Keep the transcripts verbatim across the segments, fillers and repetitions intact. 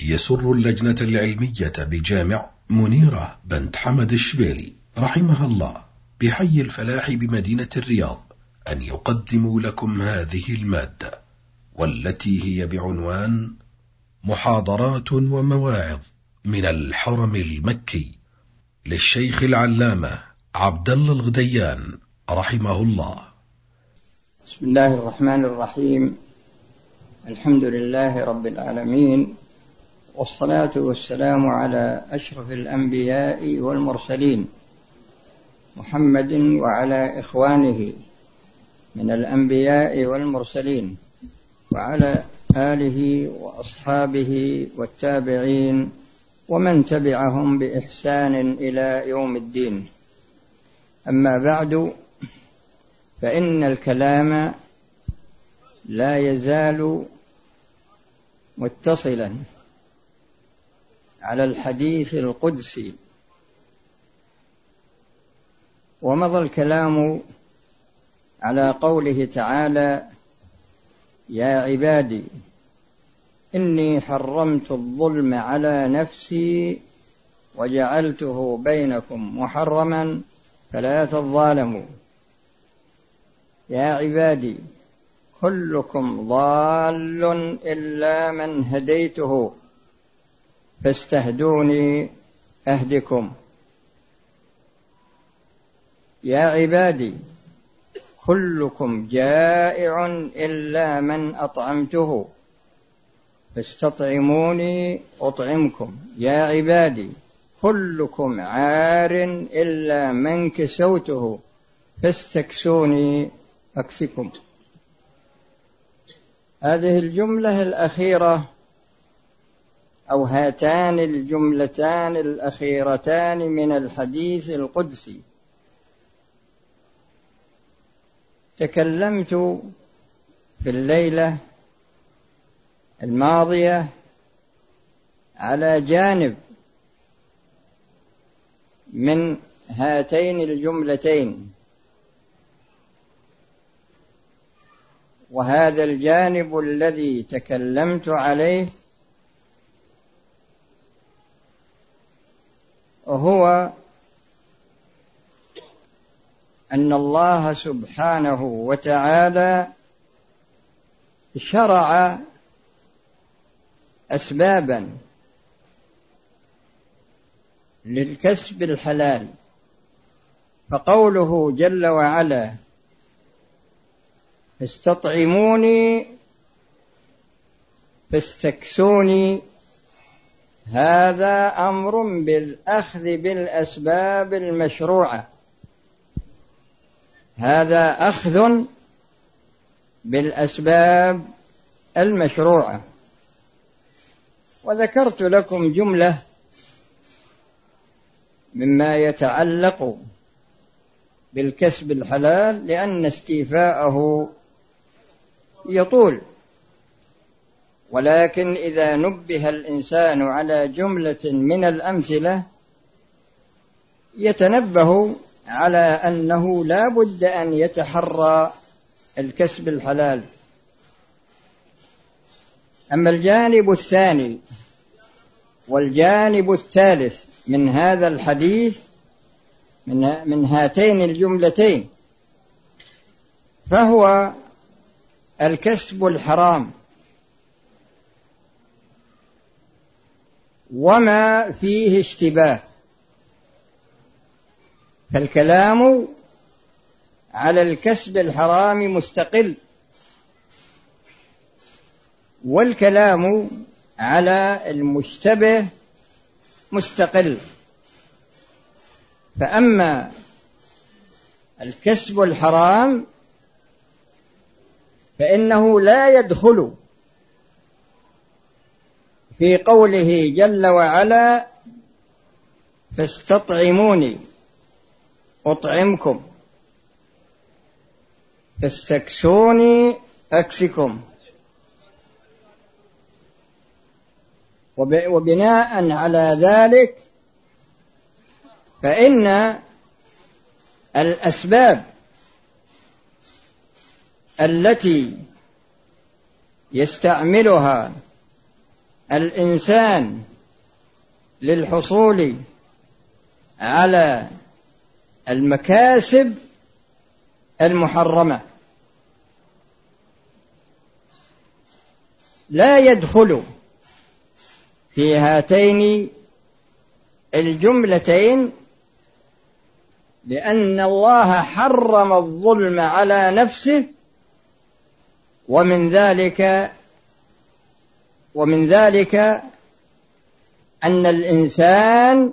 يسر اللجنة العلمية بجامع منيرة بنت حمد الشبيلي رحمها الله بحي الفلاح بمدينة الرياض أن يقدموا لكم هذه المادة، والتي هي بعنوان محاضرات ومواعظ من الحرم المكي للشيخ العلامة عبد الله الغديان رحمه الله. بسم الله الرحمن الرحيم. الحمد لله رب العالمين، والصلاة والسلام على أشرف الأنبياء والمرسلين محمد وعلى إخوانه من الأنبياء والمرسلين وعلى آله وأصحابه والتابعين ومن تبعهم بإحسان إلى يوم الدين. أما بعد، فإن الكلام لا يزال متصلا على الحديث القدسي، ومضى الكلام على قوله تعالى: يا عبادي إني حرمت الظلم على نفسي وجعلته بينكم محرما فلا تظالموا. يا عبادي كلكم ضال إلا من هديته فاستهدوني أهدكم. يا عبادي كلكم جائع إلا من أطعمته فاستطعموني أطعمكم. يا عبادي كلكم عار إلا من كسوته فاستكسوني أكسكم. هذه الجملة الأخيرة أو هاتان الجملتان الأخيرتان من الحديث القدسي تكلمت في الليلة الماضية على جانب من هاتين الجملتين، وهذا الجانب الذي تكلمت عليه هو أن الله سبحانه وتعالى شرع أسبابا للكسب الحلال، فقوله جل وعلا: فاستطعموني فاستكسوني، هذا أمر بالأخذ بالأسباب المشروعة، هذا أخذ بالأسباب المشروعة. وذكرت لكم جملة مما يتعلق بالكسب الحلال لأن استيفاءه يطول، ولكن إذا نبه الإنسان على جملة من الأمثلة يتنبه على أنه لا بد أن يتحرى الكسب الحلال. أما الجانب الثاني والجانب الثالث من هذا الحديث من هاتين الجملتين فهو الكسب الحرام وما فيه اشتباه. فالكلام على الكسب الحرام مستقل، والكلام على المشتبه مستقل. فأما الكسب الحرام فإنه لا يدخل في قوله جل وعلا: فاستطعموني أطعمكم فاستكسوني أكسكم. وبناء على ذلك فإن الأسباب التي يستعملها الإنسان للحصول على المكاسب المحرمة لا يدخل في هاتين الجملتين، لأن الله حرم الظلم على نفسه، ومن ذلك ومن ذلك أن الإنسان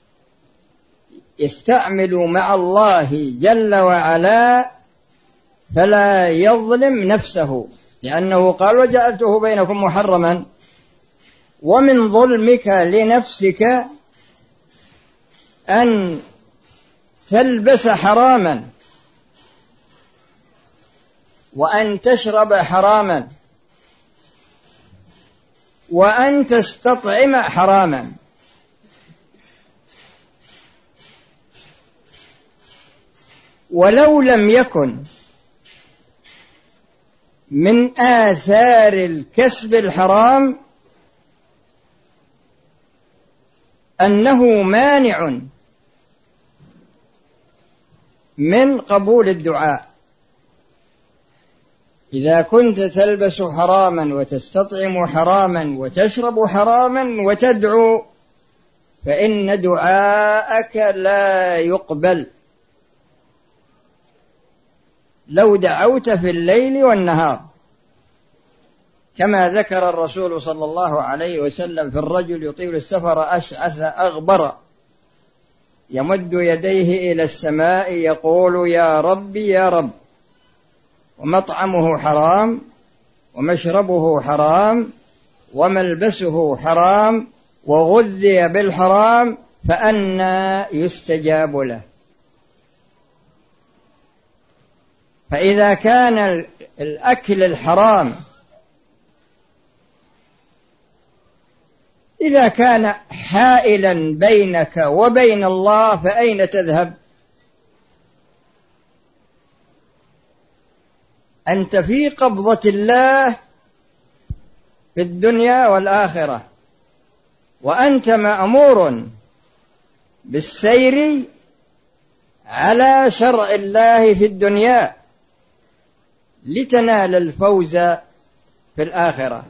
يستعمل مع الله جل وعلا فلا يظلم نفسه، لأنه قال وجعلته بينكم محرما. ومن ظلمك لنفسك أن تلبس حراما، وأن تشرب حراما، وأن تستطعم حراما. ولو لم يكن من آثار الكسب الحرام أنه مانع من قبول الدعاء. إذا كنت تلبس حراما وتستطعم حراما وتشرب حراما وتدعو، فإن دعاءك لا يقبل لو دعوت في الليل والنهار، كما ذكر الرسول صلى الله عليه وسلم في الرجل يطيل السفر أشعث أغبر يمد يديه إلى السماء يقول يا رب يا رب، ومطعمه حرام ومشربه حرام وملبسه حرام وغذي بالحرام، فأنى يستجاب له. فإذا كان الأكل الحرام إذا كان حائلا بينك وبين الله، فأين تذهب؟ أنت في قبضة الله في الدنيا والآخرة، وأنت مأمور بالسير على شرع الله في الدنيا لتنال الفوز في الآخرة.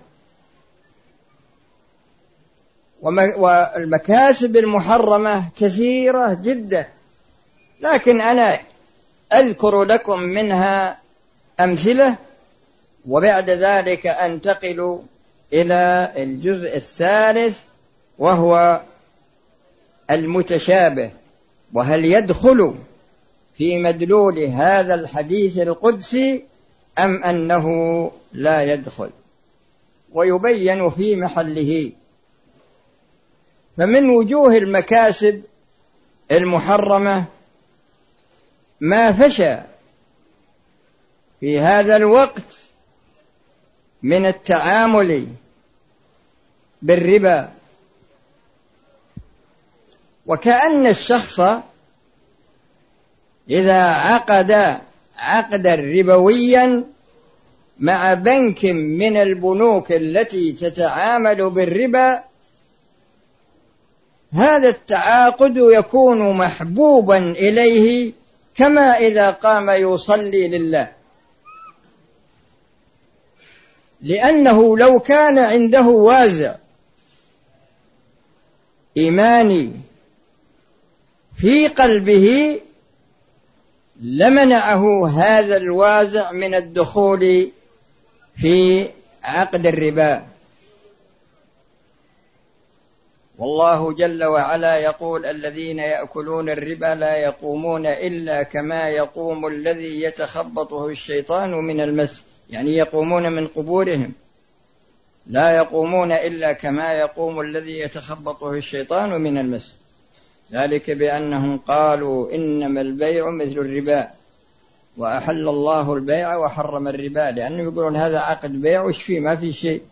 والمكاسب المحرمة كثيرة جدا، لكن أنا أذكر لكم منها أمثلة، وبعد ذلك أنتقل إلى الجزء الثالث وهو المتشابه، وهل يدخل في مدلول هذا الحديث القدسي أم أنه لا يدخل، ويبين في محله. فمن وجوه المكاسب المحرمة ما فشى في هذا الوقت من التعامل بالربا، وكأن الشخص إذا عقد عقدا ربويا مع بنك من البنوك التي تتعامل بالربا، هذا التعاقد يكون محبوبا إليه كما إذا قام يصلي لله، لأنه لو كان عنده وازع إيماني في قلبه لمنعه هذا الوازع من الدخول في عقد الربا. والله جل وعلا يقول الذين يأكلون الربا لا يقومون إلا كما يقوم الذي يتخبطه الشيطان من المس، يعني يقومون من قبورهم، لا يقومون إلا كما يقوم الذي يتخبطه الشيطان من المس، ذلك بأنهم قالوا إنما البيع مثل الربا وأحل الله البيع وحرم الربا، لأنه يقولون هذا عقد بيع وش فيه، ما في شيء.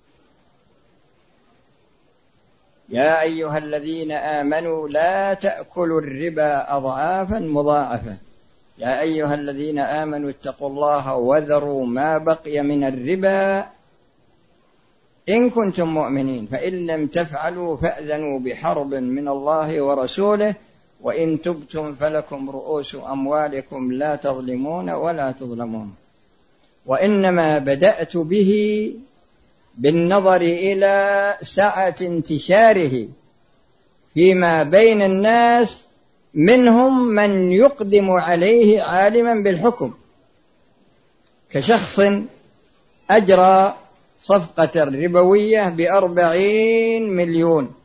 يا أيها الذين آمنوا لا تأكلوا الربا أضعافا مضاعفة، يا أيها الذين آمنوا اتقوا الله وذروا ما بقي من الربا إن كنتم مؤمنين فإن لم تفعلوا فأذنوا بحرب من الله ورسوله وإن تبتم فلكم رؤوس أموالكم لا تظلمون ولا تظلمون. وإنما بدأت به بالنظر إلى سعة انتشاره فيما بين الناس، منهم من يقدم عليه عالما بالحكم، كشخص أجرى صفقة ربوية بأربعين مليون،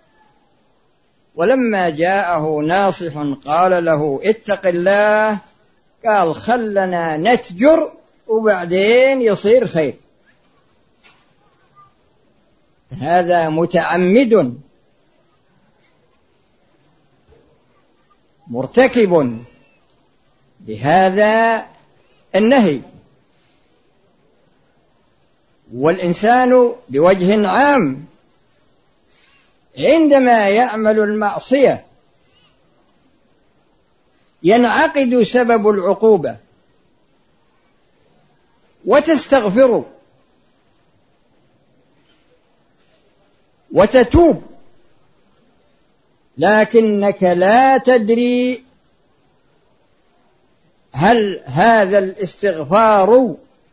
ولما جاءه ناصح قال له اتق الله، قال خلنا نتجر وبعدين يصير خير. هذا متعمد مرتكب بهذا النهي. والإنسان بوجه عام عندما يعمل المعصية ينعقد سبب العقوبة وتستغفر وتتوب، لكنك لا تدري هل هذا الاستغفار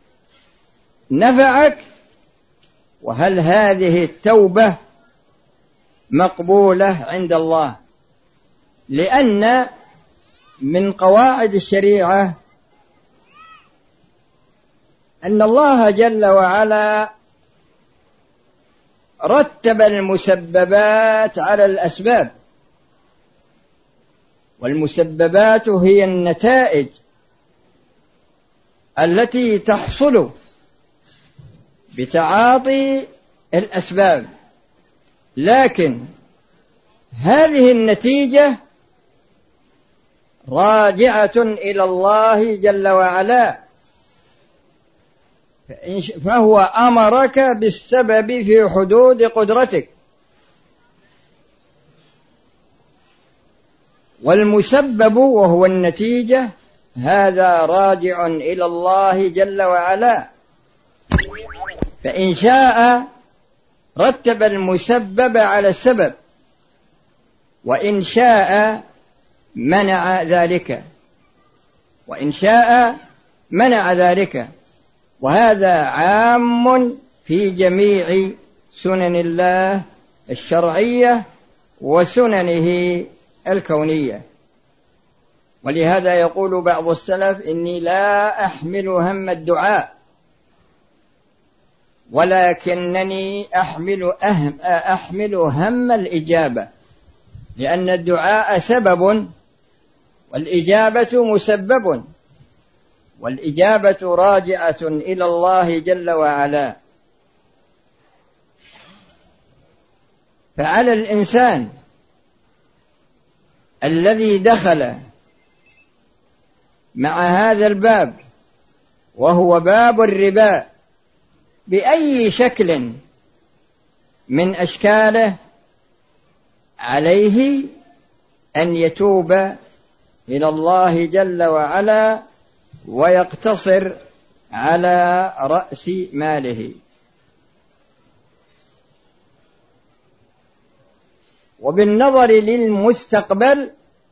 نفعك، وهل هذه التوبة مقبولة عند الله. لأن من قواعد الشريعة أن الله جل وعلا رتب المسببات على الأسباب، والمسببات هي النتائج التي تحصل بتعاطي الأسباب، لكن هذه النتيجة راجعة إلى الله جل وعلا، فهو أمرك بالسبب في حدود قدرتك، والمسبب وهو النتيجة هذا راجع إلى الله جل وعلا، فإن شاء رتب المسبب على السبب، وإن شاء منع ذلك وإن شاء منع ذلك وهذا عام في جميع سنن الله الشرعية وسننه الكونية. ولهذا يقول بعض السلف إني لا أحمل هم الدعاء ولكنني أحمل, أهم أحمل هم الإجابة، لأن الدعاء سبب والإجابة مسبب، والإجابة راجعة إلى الله جل وعلا. فعلى الإنسان الذي دخل مع هذا الباب وهو باب الربا بأي شكل من أشكاله عليه أن يتوب إلى الله جل وعلا ويقتصر على رأس ماله. وبالنظر للمستقبل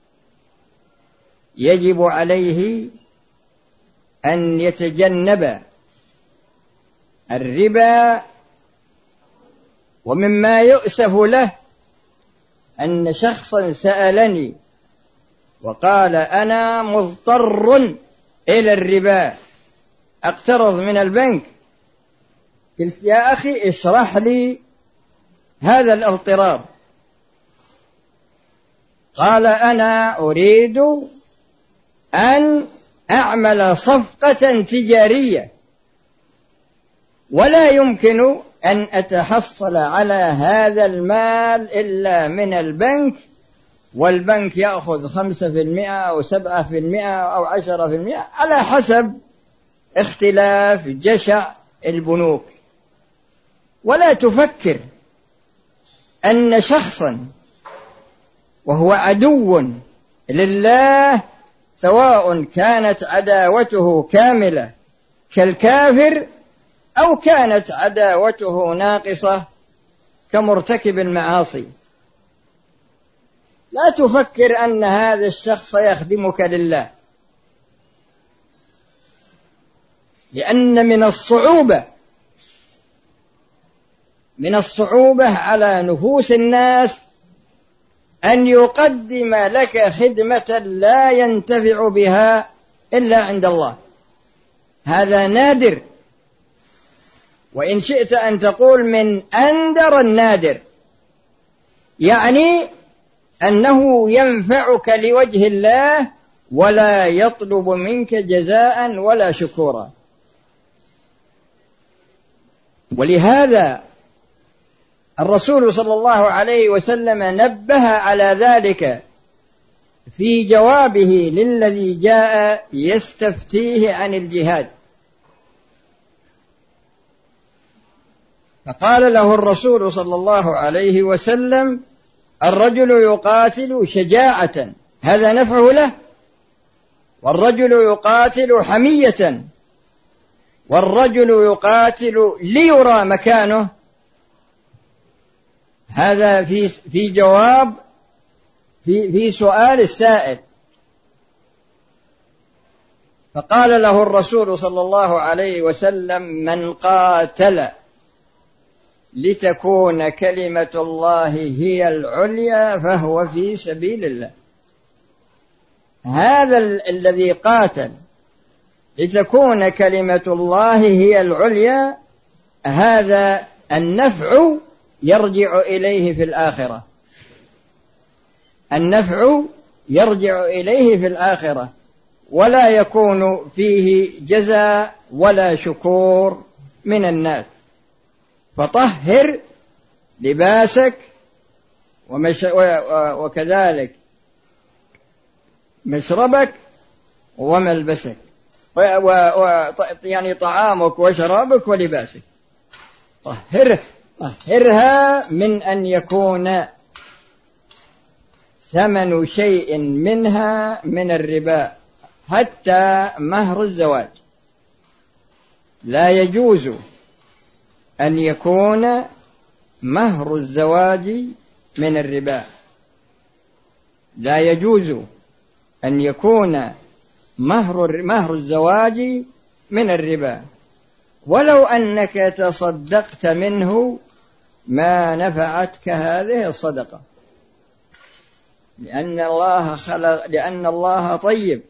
يجب عليه أن يتجنب الربا. ومما يؤسف له أن شخصا سألني وقال أنا مضطر إلى الربا أقترض من البنك، قلت يا أخي اشرح لي هذا الاضطرار. قال أنا أريد أن أعمل صفقة تجارية ولا يمكن أن أتحصل على هذا المال إلا من البنك، والبنك يأخذ خمسة في المئة أو سبعة في المئة أو عشرة في المئة على حسب اختلاف جشع البنوك. ولا تفكر أن شخصا وهو عدو لله سواء كانت عداوته كاملة كالكافر أو كانت عداوته ناقصة كمرتكب المعاصي. لا تفكر أن هذا الشخص يخدمك لله، لأن من الصعوبة من الصعوبة على نفوس الناس أن يقدم لك خدمة لا ينتفع بها إلا عند الله. هذا نادر، وإن شئت أن تقول من أندر النادر، يعني أنه ينفعك لوجه الله ولا يطلب منك جزاء ولا شكورا. ولهذا الرسول صلى الله عليه وسلم نبه على ذلك في جوابه للذي جاء يستفتيه عن الجهاد، فقال له الرسول صلى الله عليه وسلم: الرجل يقاتل شجاعة هذا نفعه له، والرجل يقاتل حمية، والرجل يقاتل ليرى مكانه. هذا في في جواب في في سؤال السائل. فقال له الرسول صلى الله عليه وسلم: من قاتل لتكون كلمة الله هي العليا فهو في سبيل الله. هذا الذي قاتل لتكون كلمة الله هي العليا، هذا النفع يرجع إليه في الآخرة، النفع يرجع إليه في الآخرة، ولا يكون فيه جزاء ولا شكور من الناس. فطهر لباسك ومش... وكذلك مشربك وملبسك، و... و... يعني طعامك وشرابك ولباسك، طهره طهرها من أن يكون ثمن شيء منها من الربا، حتى مهر الزواج لا يجوز أن يكون مهر الزواج من الربا، لا يجوز أن يكون مهر مهر الزواج من الربا، ولو أنك تصدقت منه ما نفعتك هذه الصدقة، لأن الله خلق لأن الله طيب،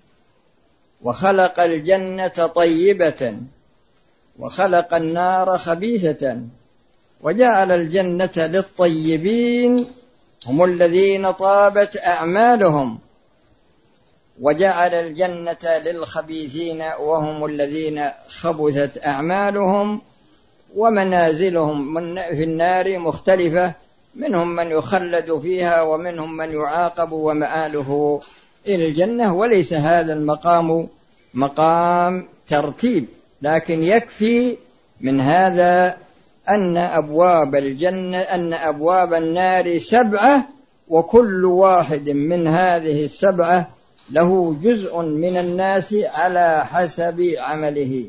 وخلق الجنة طيبة وخلق النار خبيثة، وجعل الجنة للطيبين هم الذين طابت أعمالهم، وجعل الجنة للخبيثين وهم الذين خبثت أعمالهم. ومنازلهم في النار مختلفة، منهم من يخلد فيها ومنهم من يعاقب ومآله إلى الجنة. وليس هذا المقام مقام ترتيب، لكن يكفي من هذا أن أبواب الجنة أن أبواب النار سبعة، وكل واحد من هذه السبعة له جزء من الناس على حسب عمله.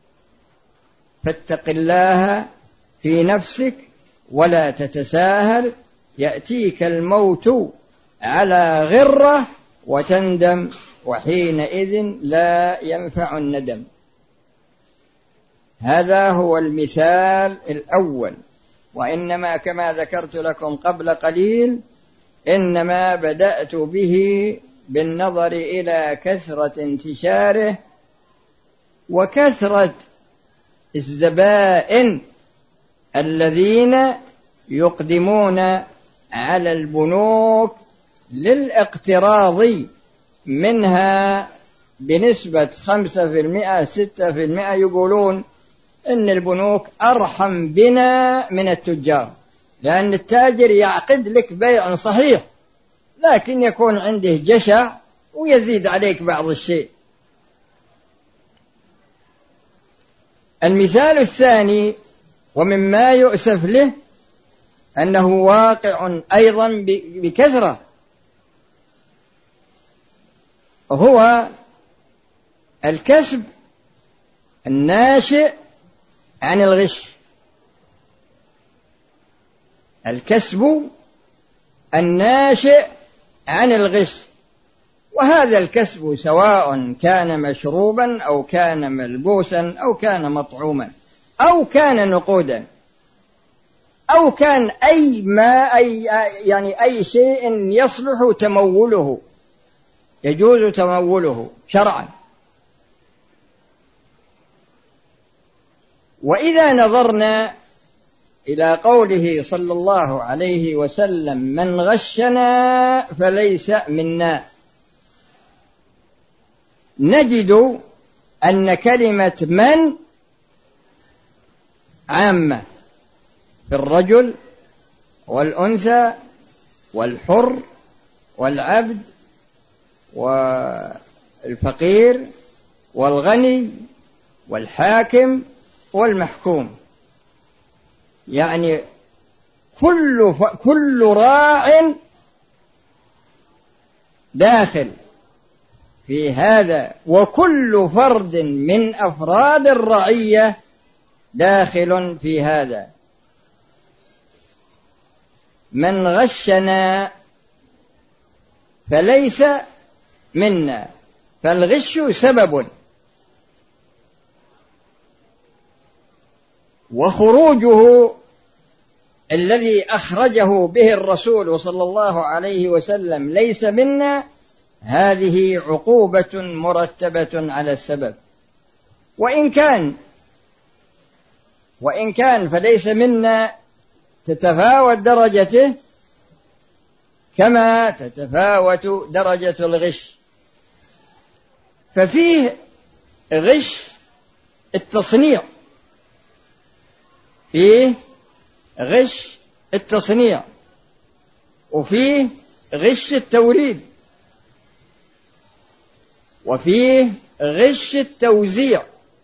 فاتق الله في نفسك ولا تتساهل، يأتيك الموت على غرة وتندم، وحينئذ لا ينفع الندم. هذا هو المثال الأول. وإنما كما ذكرت لكم قبل قليل، إنما بدأت به بالنظر إلى كثرة انتشاره وكثرة الزبائن الذين يقدمون على البنوك للاقتراض منها بنسبة خمسة في المئة ستة في المئة. يقولون إن البنوك أرحم بنا من التجار، لأن التاجر يعقد لك بيع صحيح، لكن يكون عنده جشع ويزيد عليك بعض الشيء. المثال الثاني ومما يؤسف له أنه واقع أيضا بكثرة، هو الكسب الناشئ عن الغش، الكسب الناشئ عن الغش. وهذا الكسب سواء كان مشروبا أو كان ملبوسا أو كان مطعوما أو كان نقودا أو كان أي ما أي يعني أي شيء يصلح تموله، يجوز تموله شرعا. وإذا نظرنا إلى قوله صلى الله عليه وسلم من غشنا فليس منا، نجد أن كلمة من عامة في الرجل والأنثى والحر والعبد والفقير والغني والحاكم والمحكوم، يعني كل ف... كل راع داخل في هذا، وكل فرد من أفراد الرعية داخل في هذا. من غشنا فليس منا، فالغش سبب، وخروجه الذي أخرجه به الرسول صلى الله عليه وسلم ليس منا، هذه عقوبة مرتبة على السبب. وإن كان وإن كان فليس منا تتفاوت درجته كما تتفاوت درجة الغش. ففيه غش التصنيع، فيه غش التصنيع، وفيه غش التوريد، وفيه غش التوزيع،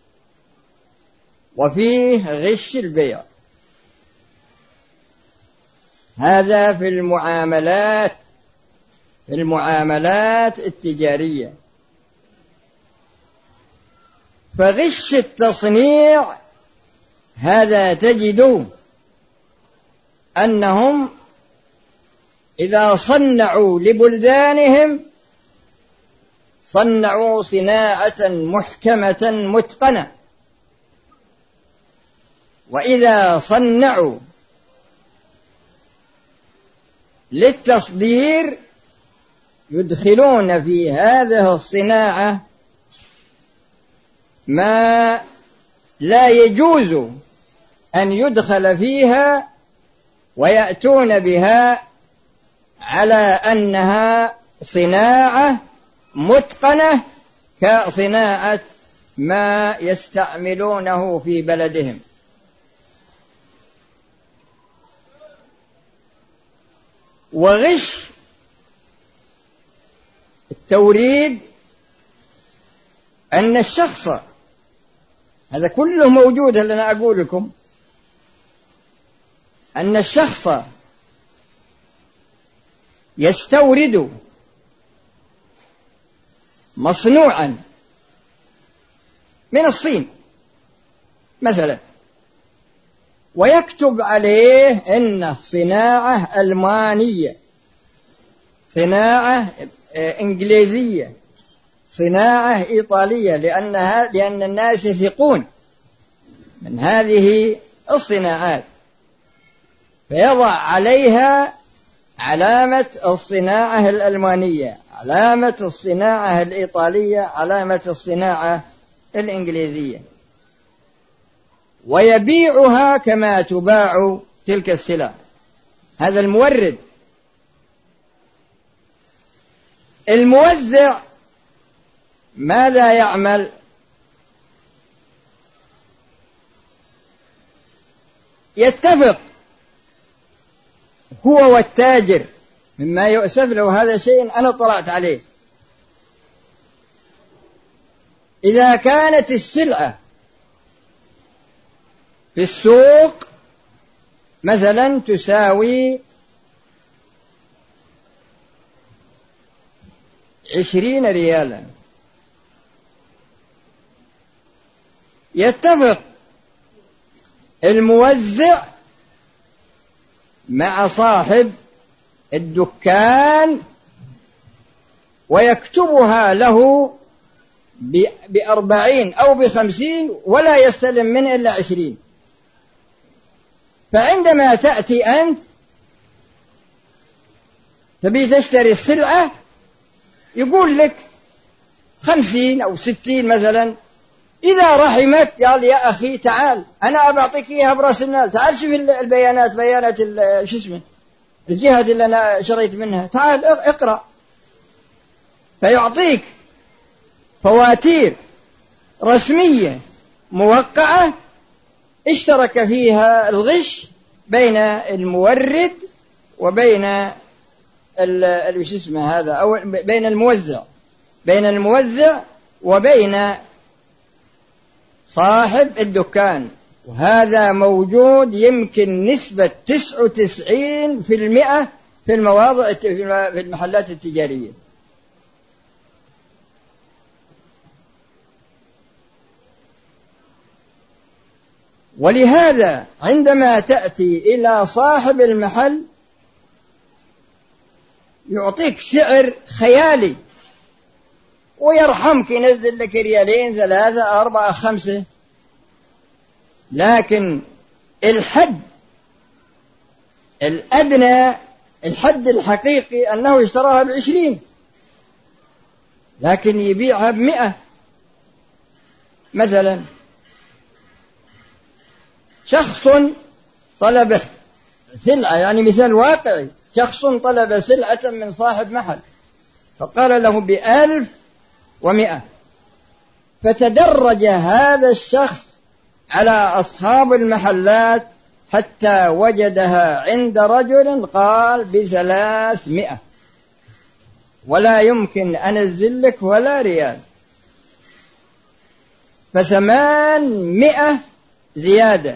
وفيه غش البيع. هذا في المعاملات في المعاملات التجارية. فغش التصنيع هذا تجد أنهم إذا صنعوا لبلدانهم صنعوا صناعة محكمة متقنة، وإذا صنعوا للتصدير يدخلون في هذه الصناعة ما لا يجوز أن يدخل فيها، ويأتون بها على أنها صناعة متقنة كصناعة ما يستعملونه في بلدهم. وغش التوريد أن الشخص، هذا كله موجود اللي أنا أقول لكم، أن الشخص يستورد مصنوعا من الصين مثلا، ويكتب عليه إن صناعة ألمانية، صناعة إنجليزية، صناعة إيطالية، لأنها لأن الناس يثقون من هذه الصناعات، فيضع عليها علامة الصناعة الألمانية، علامة الصناعة الإيطالية، علامة الصناعة الإنجليزية، ويبيعها كما تباع تلك السلع. هذا المورد. الموزع ماذا يعمل؟ يتفق هو والتاجر، مما يؤسف له هذا شيء أنا طلعت عليه. إذا كانت السلعة في السوق مثلا تساوي عشرين ريالا، يتفق الموزع مع صاحب الدكان ويكتبها له بأربعين أو بخمسين ولا يستلم منه إلا عشرين. فعندما تأتي أنت تبي تشتري السلعة يقول لك خمسين أو ستين مثلا. إذا رحمك قال يا أخي تعال أنا أبعطيك إياها برأس المال، تعال شوف البيانات، بيانات شو اسمه الجهة اللي أنا شريت منها، تعال اقرأ، فيعطيك فواتير رسمية موقعة اشترك فيها الغش بين المورد وبين ال شو اسمه هذا، أو بين الموزع بين الموزع وبين صاحب الدكان. وهذا موجود يمكن نسبة تسعة وتسعين في المئة في المواضع في المحلات التجارية. ولهذا عندما تأتي إلى صاحب المحل يعطيك سعر خيالي ويرحمك، ينزل لك ريالين ثلاثة أربعة خمسة، لكن الحد الأدنى الحد الحقيقي أنه اشتراها بعشرين لكن يبيعها بمئة. مثلا شخص طلب سلعة، يعني مثال واقعي، شخص طلب سلعة من صاحب محل فقال له بألف ومئة، فتدرج هذا الشخص على أصحاب المحلات حتى وجدها عند رجل قال بثلاثمائة، ولا يمكن أن أنزل لك ولا ريال، فثمانمائة زيادة.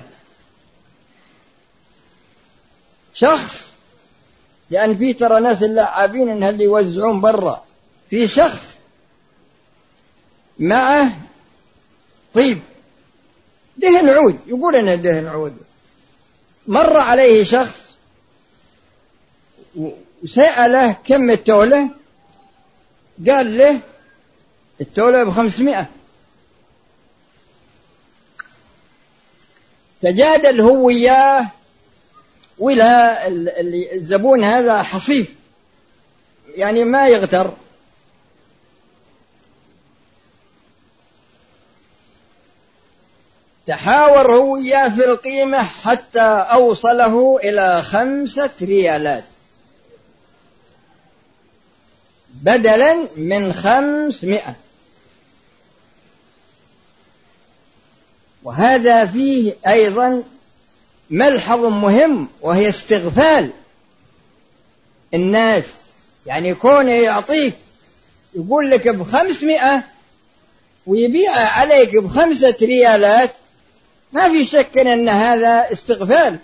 شخص، لأن في ترى ناس اللعابين إن اللي يوزعون برا، في شخص معه طيب دهن عود، يقول أنه دهن عود، مر عليه شخص وسأله كم التولة، قال له التولة بخمسمائة. تجادل هو وياه، ولا الزبون هذا حصيف يعني ما يغتر، تحاور هو وياه في القيمة حتى أوصله إلى خمسة ريالات بدلا من خمسمائة. وهذا فيه أيضا ملحظ مهم، وهي استغفال الناس، يعني كونه يعطيك يقول لك بخمسمائة ويبيع عليك بخمسة ريالات، ما في شك أن هذا استغفال.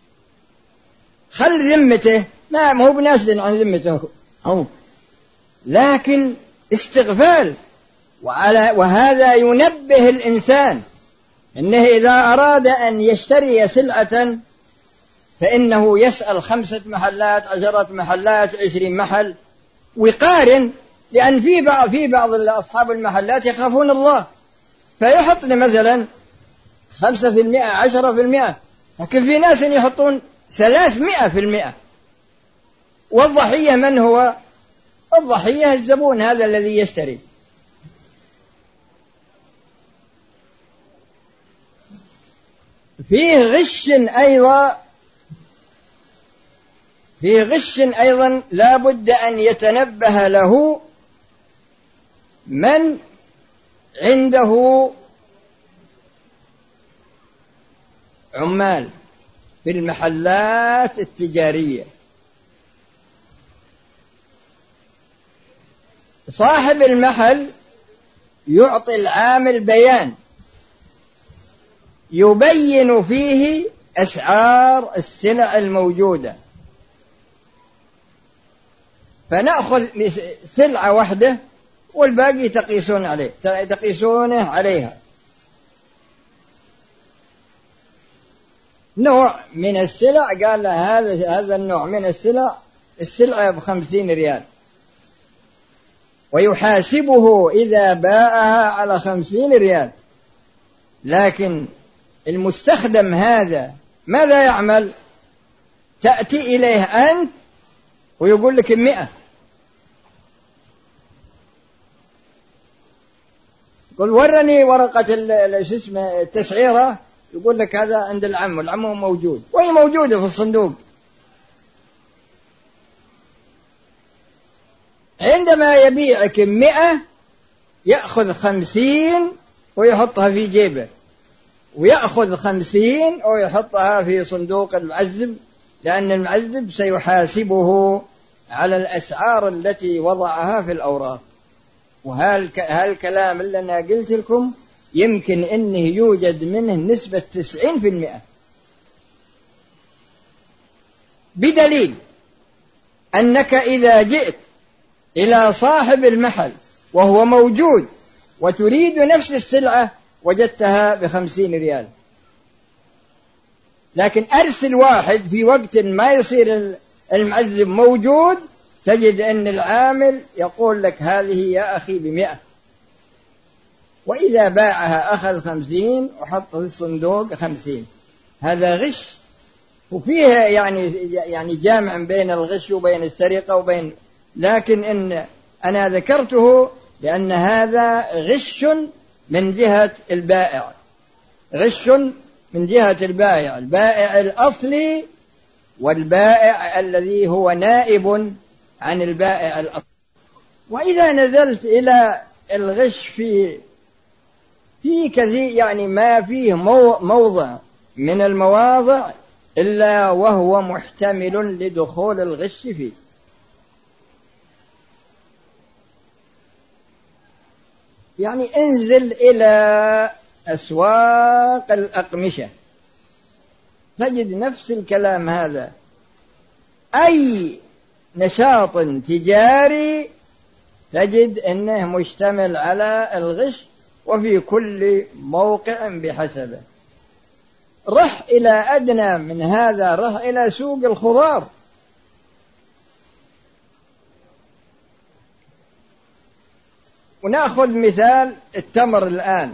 خل ذمته، ما هو بناشد عن ذمته هو، لكن استغفال. وعلى وهذا ينبه الإنسان إنه إذا أراد أن يشتري سلعة فإنه يسأل خمسة محلات، عشرة محلات، عشرين محل، ويقارن، لأن في بعض في بعض أصحاب المحلات يخافون الله، فيحط مثلا خمسة في المئة، عشرة في المئة، لكن في ناس يحطون ثلاثمائة في المئة. والضحية من هو؟ الضحية الزبون هذا الذي يشتري. فيه غش أيضا فيه غش أيضا لا بد أن يتنبه له من عنده عمال في المحلات التجارية. صاحب المحل يعطي العامل بيان يبين فيه أسعار السلع الموجودة، فنأخذ سلعة واحدة والباقي تقيسون عليه تقيسونه عليها. نوع من السلع، قال له هذا هذا النوع من السلع السلعة بخمسين ريال، ويحاسبه إذا باعها على خمسين ريال. لكن المستخدم هذا ماذا يعمل؟ تأتي إليه أنت ويقول لك مئة، قل ورني ورقة التسعيرة، يقول لك هذا عند العم، والعم موجود، وهي موجودة في الصندوق. عندما يبيعك مئة يأخذ خمسين ويحطها في جيبه، ويأخذ خمسين ويحطها في صندوق المعذب، لأن المعذب سيحاسبه على الأسعار التي وضعها في الأوراق. وهالكلام اللي أنا قلت لكم يمكن أنه يوجد منه نسبة تسعين في المئة، بدليل أنك إذا جئت إلى صاحب المحل وهو موجود وتريد نفس السلعة وجدتها بخمسين ريال، لكن أرسل واحد في وقت ما يصير المعذب موجود، تجد أن العامل يقول لك هذه يا أخي بمئة، وإذا باعها أخذ خمسين وحط في الصندوق خمسين. هذا غش، وفيه يعني يعني جامع بين الغش وبين السرقة وبين، لكن إن أنا ذكرته لأن هذا غش من جهة البائع، غش من جهة البائع، البائع الأصلي والبائع الذي هو نائب عن البائع الأصلي. وإذا نزلت إلى الغش في في كثير، يعني ما فيه موضع من المواضع إلا وهو محتمل لدخول الغش فيه. يعني انزل إلى أسواق الأقمشة تجد نفس الكلام هذا، أي نشاط تجاري تجد أنه مشتمل على الغش، وفي كل موقع بحسبه. رح إلى أدنى من هذا، رح إلى سوق الخضار، ونأخذ مثال التمر الآن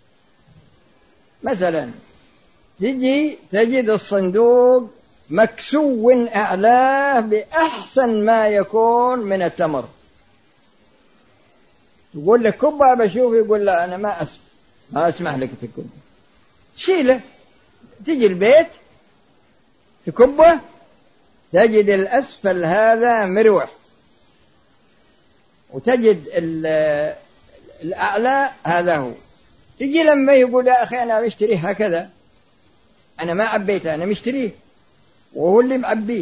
مثلا، تجي تجد الصندوق مكسو أعلاه بأحسن ما يكون من التمر، يقول لك كبه بشوف، يقول لا أنا ما أسمح ما أسمح لك تكبه، شيله. تجي البيت تكبه تجد الأسفل هذا مروح، وتجد الأعلى هذا هو. تجي لما يقول يا أخي أنا مشتريه هكذا، أنا ما عبيته، أنا مشتريه وهو اللي معبيه،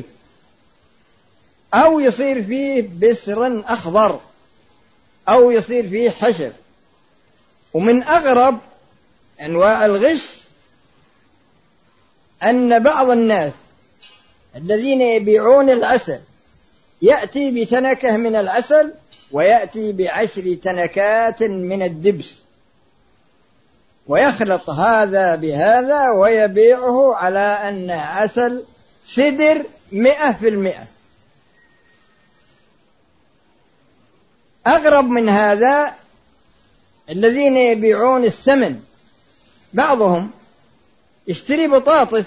أو يصير فيه بسر أخضر، أو يصير فيه حشر. ومن أغرب أنواع الغش أن بعض الناس الذين يبيعون العسل يأتي بتنكة من العسل ويأتي بعشر تنكات من الدبس، ويخلط هذا بهذا ويبيعه على أن عسل سدر مئة في المئة. أغرب من هذا الذين يبيعون الثمن، بعضهم يشتري بطاطس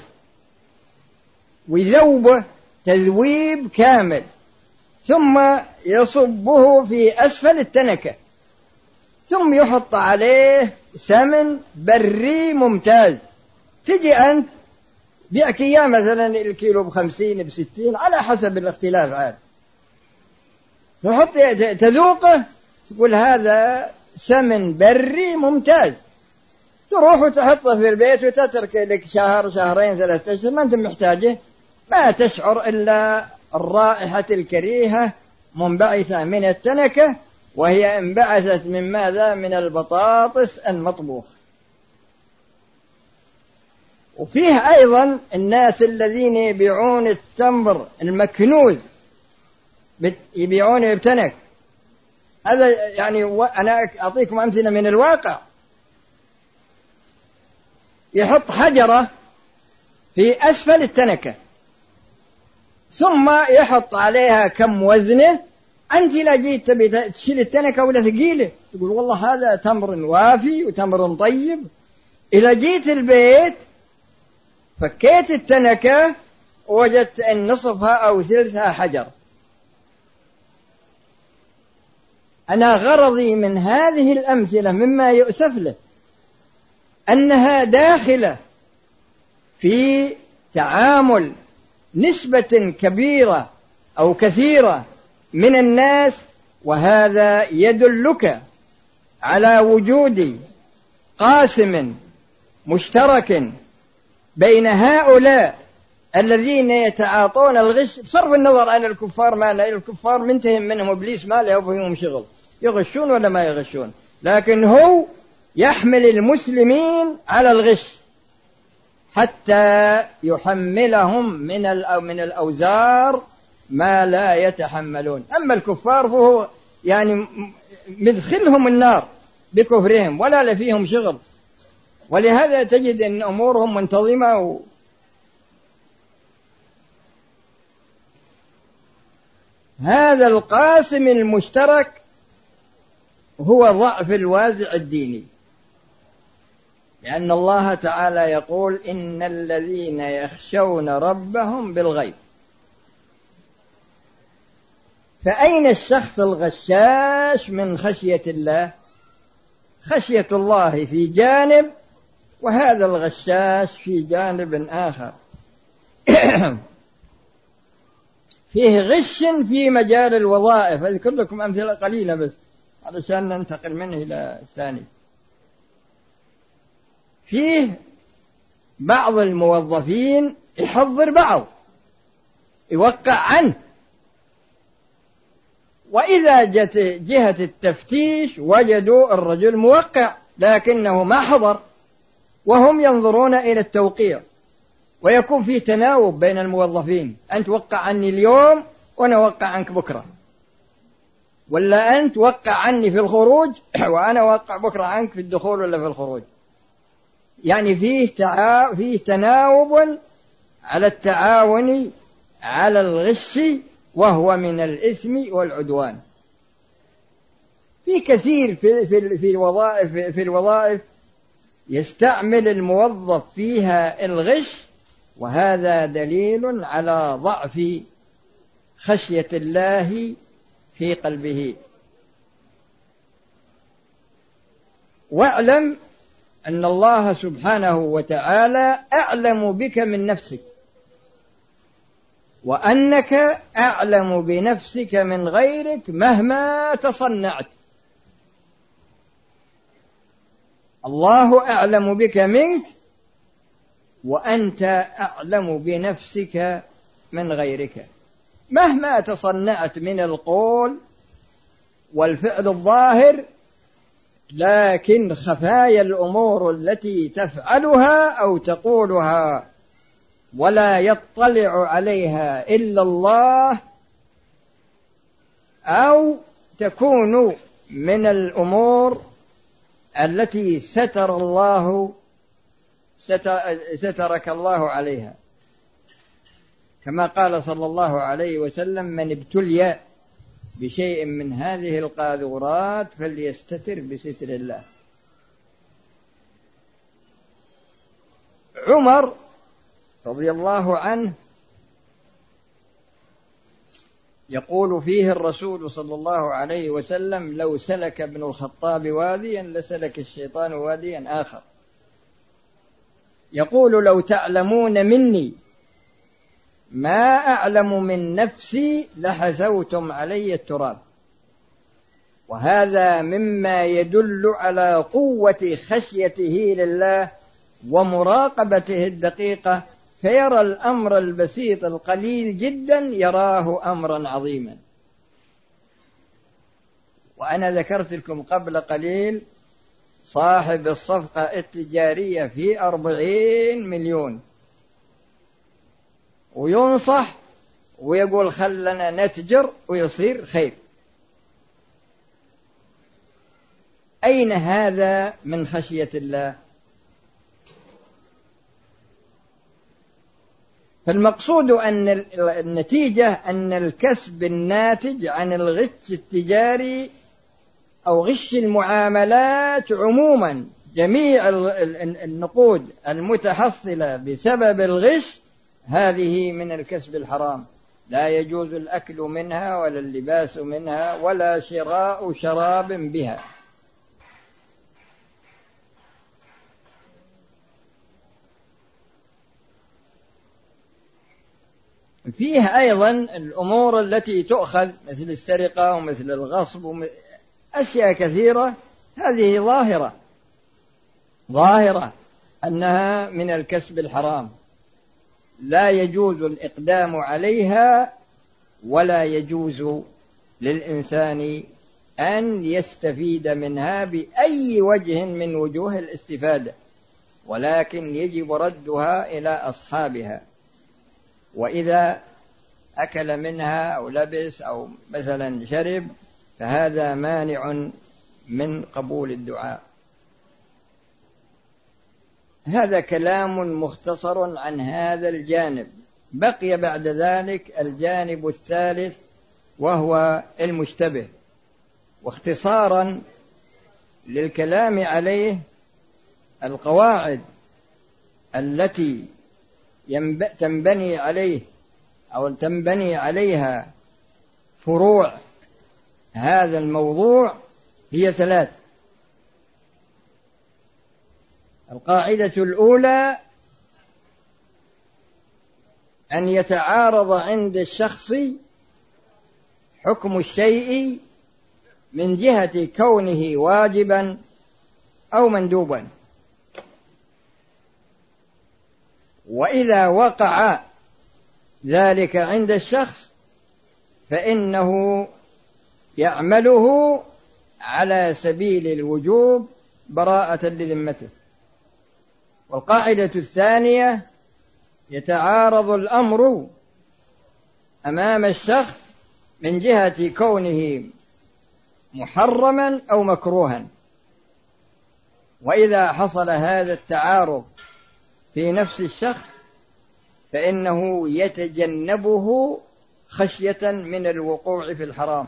ويذوبه تذويب كامل ثم يصبه في أسفل التنكة، ثم يحط عليه سمن بري ممتاز. تجي أنت بيعك إياه مثلا الكيلو بخمسين بستين على حسب الاختلاف عاد، تحط تذوقه تقول هذا سمن بري ممتاز، تروح وتحطه في البيت وتترك لك شهر شهرين ثلاثة أشهر ما أنت محتاجه، ما تشعر إلا الرائحة الكريهة منبعثة من التنكة، وهي انبعثت من ماذا؟ من البطاطس المطبوخ. وفيه أيضا الناس الذين يبيعون التمر المكنوز يبيعونه بتنك، هذا يعني أنا أعطيكم أمثلة من الواقع. يحط حجرة في أسفل التنكة، ثم يحط عليها كم وزنه. أنت لا جيت تبي تشيل التنكة ولا ثقيلة، تقول والله هذا تمر وافي وتمر طيب. إذا جيت البيت فكيت التنكة وجدت أن نصفها أو ثلثها حجر. أنا غرضي من هذه الأمثلة مما يؤسف له أنها داخلة في تعامل نسبة كبيرة أو كثيرة من الناس، وهذا يدلك على وجود قاسم مشترك بين هؤلاء الذين يتعاطون الغش، بصرف النظر عن الكفار. ما الكفار منتهم منهم إبليس، ما له فيهم شغل، يغشون ولا ما يغشون، لكن هو يحمل المسلمين على الغش حتى يحملهم من من الأوزار ما لا يتحملون. أما الكفار فهو يعني مدخلهم النار بكفرهم ولا لفيهم شغل، ولهذا تجد أن أمورهم منتظمة. و... هذا القاسم المشترك هو ضعف الوازع الديني، لأن الله تعالى يقول إن الذين يخشون ربهم بالغيب. فأين الشخص الغشاش من خشية الله؟ خشية الله في جانب، وهذا الغشاش في جانب آخر. فيه غش في مجال الوظائف. أذكر لكم أمثلة قليلة بس علشان ننتقل منه إلى الثاني. فيه بعض الموظفين يحضر بعض، يوقع عنه، وإذا جت جهة التفتيش وجدوا الرجل موقع لكنه ما حضر، وهم ينظرون إلى التوقيع، ويكون فيه تناوب بين الموظفين. أنت وقع عني اليوم وأنا وقع عنك بكرة، ولا أنت وقع عني في الخروج وأنا وقع بكرة عنك في الدخول ولا في الخروج. يعني فيه, تعا... فيه تناوب على التعاون على الغش، وهو من الإثم والعدوان. في كثير في, في, في الوظائف في الوظائف يستعمل الموظف فيها الغش، وهذا دليل على ضعف خشية الله في قلبه. واعلم أن الله سبحانه وتعالى أعلم بك من نفسك، وأنك أعلم بنفسك من غيرك مهما تصنعت. الله أعلم بك منك، وأنت أعلم بنفسك من غيرك مهما تصنعت من القول والفعل الظاهر. لكن خفايا الأمور التي تفعلها أو تقولها ولا يطلع عليها إلا الله، أو تكون من الأمور التي ستر الله سترك الله عليها، كما قال صلى الله عليه وسلم: من ابتلي بشيء من هذه القاذورات فليستتر بستر الله. عمر رضي الله عنه يقول فيه الرسول صلى الله عليه وسلم: لو سلك ابن الخطاب واديا لسلك الشيطان واديا آخر. يقول: لو تعلمون مني ما أعلم من نفسي لحثوتم علي التراب. وهذا مما يدل على قوة خشيته لله ومراقبته الدقيقة، فيرى الأمر البسيط القليل جدا يراه أمرا عظيما. وأنا ذكرت لكم قبل قليل صاحب الصفقة التجارية في أربعين مليون، وينصح ويقول خلنا نتجر ويصير خير. أين هذا من خشية الله؟ فالمقصود أن النتيجة أن الكسب الناتج عن الغش التجاري أو غش المعاملات عموما، جميع النقود المتحصلة بسبب الغش هذه من الكسب الحرام، لا يجوز الأكل منها ولا اللباس منها ولا شراء شراب بها. فيه أيضا الأمور التي تؤخذ مثل السرقة ومثل الغصب أشياء كثيرة، هذه ظاهرة ظاهرة أنها من الكسب الحرام، لا يجوز الإقدام عليها ولا يجوز للإنسان أن يستفيد منها بأي وجه من وجوه الاستفادة، ولكن يجب ردها إلى أصحابها. وإذا أكل منها أو لبس أو مثلا شرب فهذا مانع من قبول الدعاء. هذا كلام مختصر عن هذا الجانب. بقي بعد ذلك الجانب الثالث وهو المشتبه، واختصارا للكلام عليه القواعد التي تنبني عليه أو تنبني عليها فروع هذا الموضوع هي ثلاث. القاعدة الأولى أن يتعارض عند الشخص حكم الشيء من جهة كونه واجبا أو مندوبا، وإذا وقع ذلك عند الشخص فإنه يعمله على سبيل الوجوب براءة لذمته. والقاعدة الثانية يتعارض الأمر أمام الشخص من جهة كونه محرما أو مكروها، وإذا حصل هذا التعارض في نفس الشخص فإنه يتجنبه خشية من الوقوع في الحرام،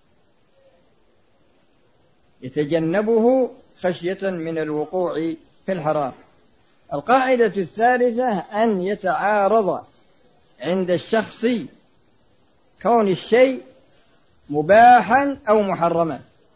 يتجنبه خشية من الوقوع في الحرام. القاعدة الثالثة أن يتعارض عند الشخص كون الشيء مباحا أو محرما،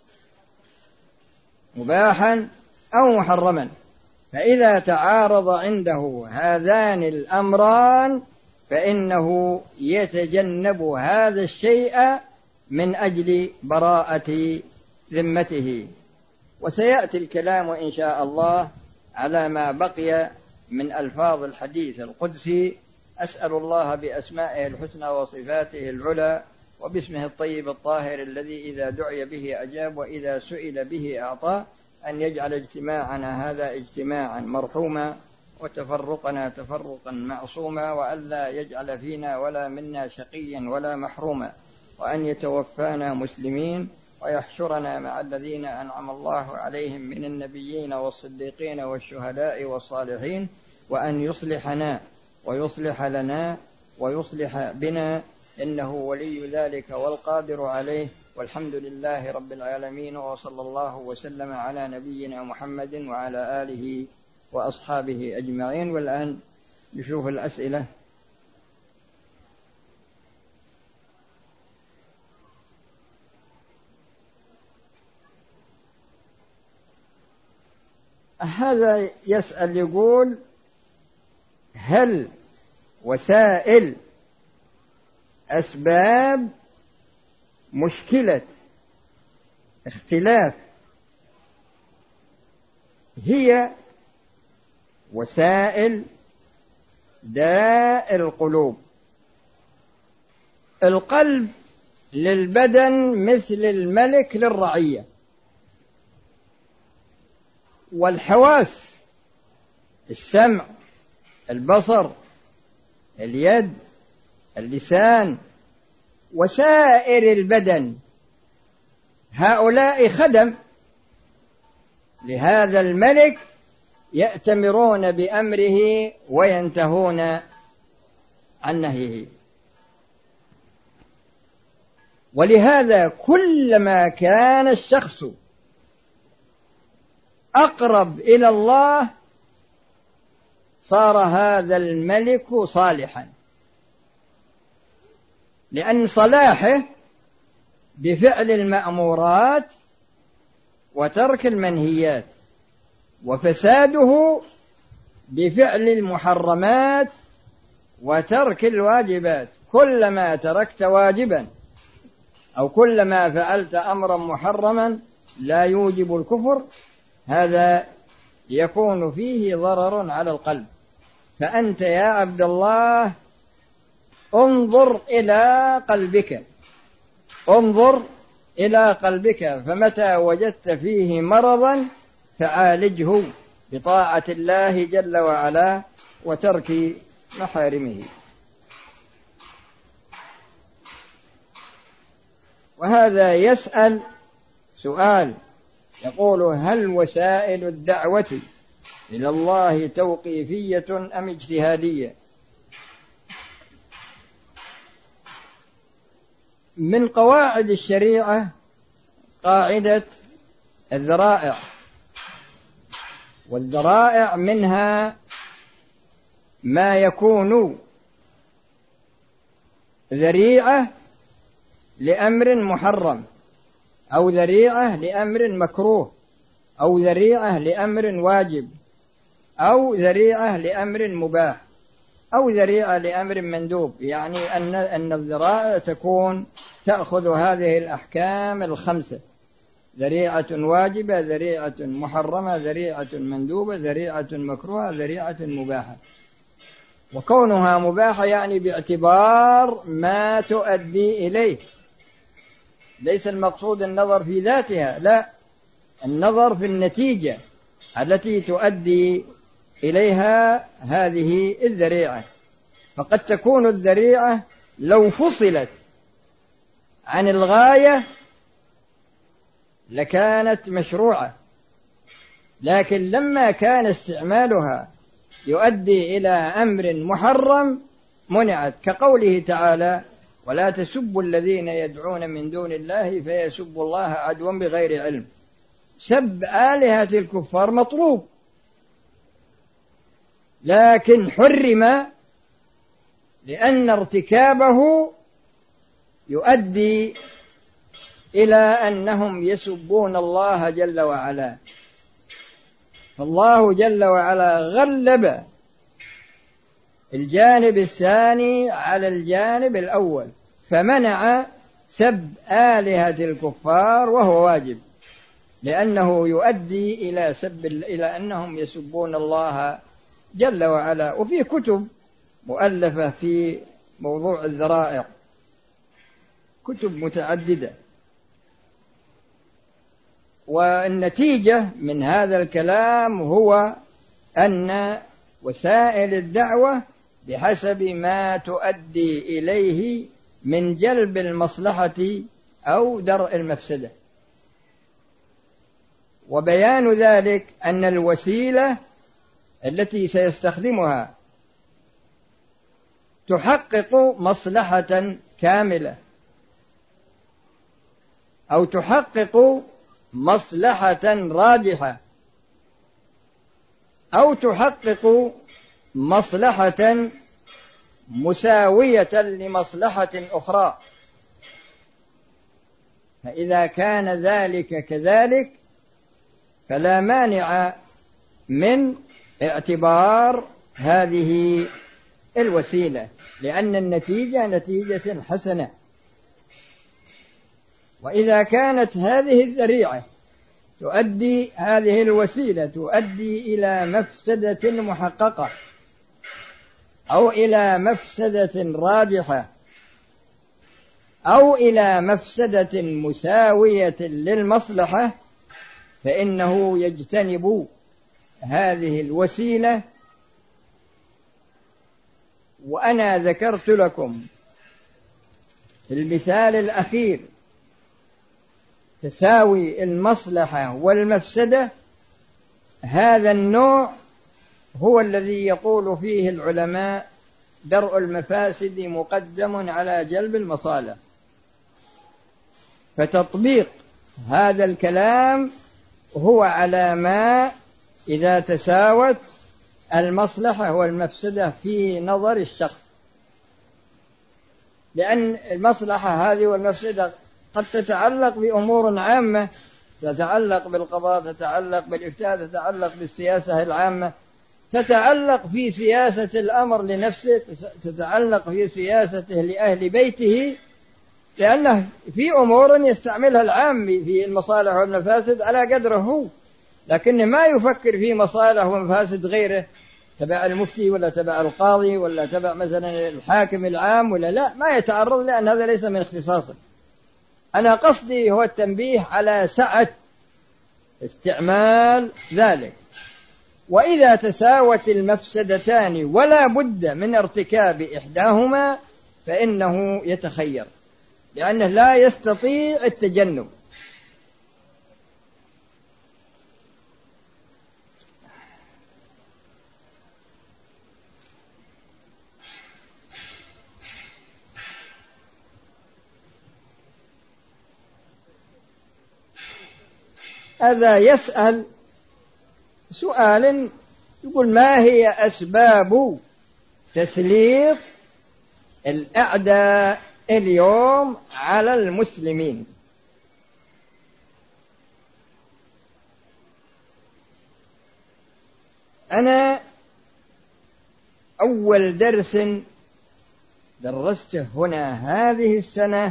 مباحا أو محرما، فإذا تعارض عنده هذان الأمران فإنه يتجنب هذا الشيء من أجل براءة ذمته. وسيأتي الكلام إن شاء الله على ما بقي من ألفاظ الحديث القدسي. أسأل الله بأسمائه الحسنى وصفاته العلى وباسمه الطيب الطاهر الذي إذا دعي به أجاب وإذا سئل به أعطى أن يجعل اجتماعنا هذا اجتماعا مرحوما وتفرقنا تفرقا معصوما، وأن لا يجعل فينا ولا منا شقيا ولا محروما، وأن يتوفانا مسلمين ويحشرنا مع الذين أنعم الله عليهم من النبيين والصديقين والشهداء والصالحين، وأن يصلحنا ويصلح لنا ويصلح بنا إنه ولي ذلك والقادر عليه. والحمد لله رب العالمين، وصلى الله وسلم على نبينا محمد وعلى آله وأصحابه أجمعين. والآن نشوف الأسئلة. هذا يسأل يقول: هل وسائل أسباب مشكلة اختلاف هي وسائل داء القلوب؟ القلب للبدن مثل الملك للرعية، والحواس السمع، البصر، اليد، اللسان، وسائر البدن هؤلاء خدم لهذا الملك يأتمرون بأمره وينتهون عن نهيه. ولهذا كلما كان الشخص أقرب إلى الله صار هذا الملك صالحا، لأن صلاحه بفعل المأمورات وترك المنهيات، وفساده بفعل المحرمات وترك الواجبات. كلما تركت واجبا أو كلما فعلت أمرا محرما لا يوجب الكفر، هذا يكون فيه ضرر على القلب. فأنت يا عبد الله انظر إلى قلبك، انظر إلى قلبك، فمتى وجدت فيه مرضا فعالجه بطاعة الله جل وعلا وترك محارمه. وهذا يسأل سؤال يقول: هل وسائل الدعوة إلى الله توقيفية أم اجتهادية؟ من قواعد الشريعة قاعدة الذرائع، والذرائع منها ما يكون ذريعة لأمر محرم، أو ذريعة لأمر مكروه، أو ذريعة لأمر واجب، أو ذريعة لأمر مباح، أو ذريعة لأمر مندوب. يعني أن أن الذرائع تكون تأخذ هذه الأحكام الخمسة: ذريعة واجبة، ذريعة محرمة، ذريعة مندوبة، ذريعة مكروهة، ذريعة مباحة. وكونها مباحة يعني باعتبار ما تؤدي إليه، ليس المقصود النظر في ذاتها، لا، النظر في النتيجة التي تؤدي إليها هذه الذريعة. فقد تكون الذريعة لو فصلت عن الغاية لكانت مشروعة، لكن لما كان استعمالها يؤدي إلى أمر محرم منعت، كقوله تعالى: ولا تسبوا الذين يدعون من دون الله فيسبوا الله عدوا بغير علم. سب آلهة الكفار مطلوب، لكن حرم لأن ارتكابه يؤدي إلى أنهم يسبون الله جل وعلا. فالله جل وعلا غلب الجانب الثاني على الجانب الأول، فمنع سب آلهة الكفار وهو واجب، لأنه يؤدي إلى سب إلى أنهم يسبون الله جل وعلا. وفي كتب مؤلفة في موضوع الذرائع، كتب متعددة. والنتيجة من هذا الكلام هو أن وسائل الدعوة بحسب ما تؤدي إليه من جلب المصلحة أو درء المفسدة. وبيان ذلك أن الوسيلة التي سيستخدمها تحقق مصلحة كاملة أو تحقق مصلحة راجحة أو تحقق مصلحة مساوية لمصلحة أخرى. فإذا كان ذلك كذلك فلا مانع من اعتبار هذه الوسيلة، لأن النتيجة نتيجة حسنة. وإذا كانت هذه الذريعة تؤدي هذه الوسيلة تؤدي إلى مفسدة محققة أو إلى مفسدة راجحة أو إلى مفسدة مساوية للمصلحة، فإنه يجتنب هذه الوسيلة. وأنا ذكرت لكم في المثال الأخير تساوي المصلحة والمفسدة، هذا النوع هو الذي يقول فيه العلماء درء المفاسد مقدم على جلب المصالح، فتطبيق هذا الكلام هو على ما إذا تساوت المصلحة والمفسدة في نظر الشخص، لأن المصلحة هذه والمفسدة قد تتعلق بأمور عامة، تتعلق بالقضاء، تتعلق بالإفتاء، تتعلق بالسياسة العامة، تتعلق في سياسة الأمر لنفسه، تتعلق في سياسته لأهل بيته، لأنه في أمور يستعملها العام في المصالح والمفاسد على قدره هو، لكنه ما يفكر في مصالح ومفاسد غيره تبع المفتي ولا تبع القاضي ولا تبع مثلا الحاكم العام ولا لا، ما يتعرض، لأن هذا ليس من اختصاصه. أنا قصدي هو التنبيه على سعة استعمال ذلك. وإذا تساوت المفسدتان ولا بد من ارتكاب إحداهما فإنه يتخير، لأنه لا يستطيع التجنب. هذا يسأل سؤال يقول: ما هي أسباب تسليط الأعداء اليوم على المسلمين؟ أنا أول درس درسته هنا هذه السنة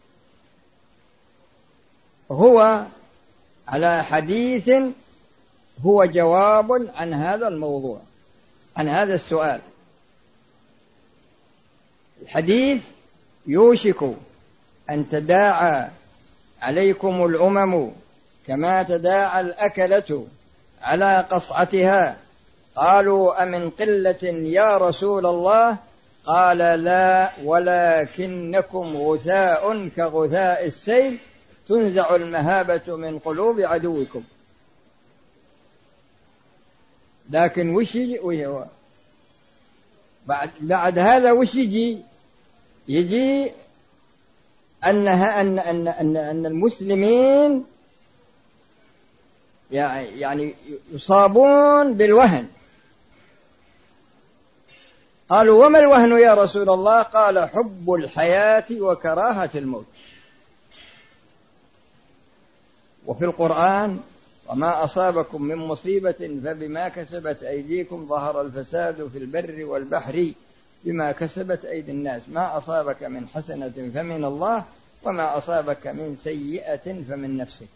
هو على حديث هو جواب عن هذا الموضوع، عن هذا السؤال. الحديث: يوشك أن تداعى عليكم الأمم كما تداعى الأكلة على قصعتها، قالوا: أمن قلة يا رسول الله؟ قال: لا، ولكنكم غثاء كغثاء السيل تنزع المهابة من قلوب عدوكم. لكن وش يجي بعد, بعد هذا؟ وش يجي؟ يجي أنها أن أن أن أن المسلمين يعني يصابون بالوهن. قالوا: وما الوهن يا رسول الله؟ قال: حب الحياة وكراهة الموت. وفي القرآن: وما أصابكم من مصيبة فبما كسبت أيديكم ظهر الفساد في البر والبحر بما كسبت أيدي الناس، ما أصابك من حسنة فمن الله وما أصابك من سيئة فمن نفسك.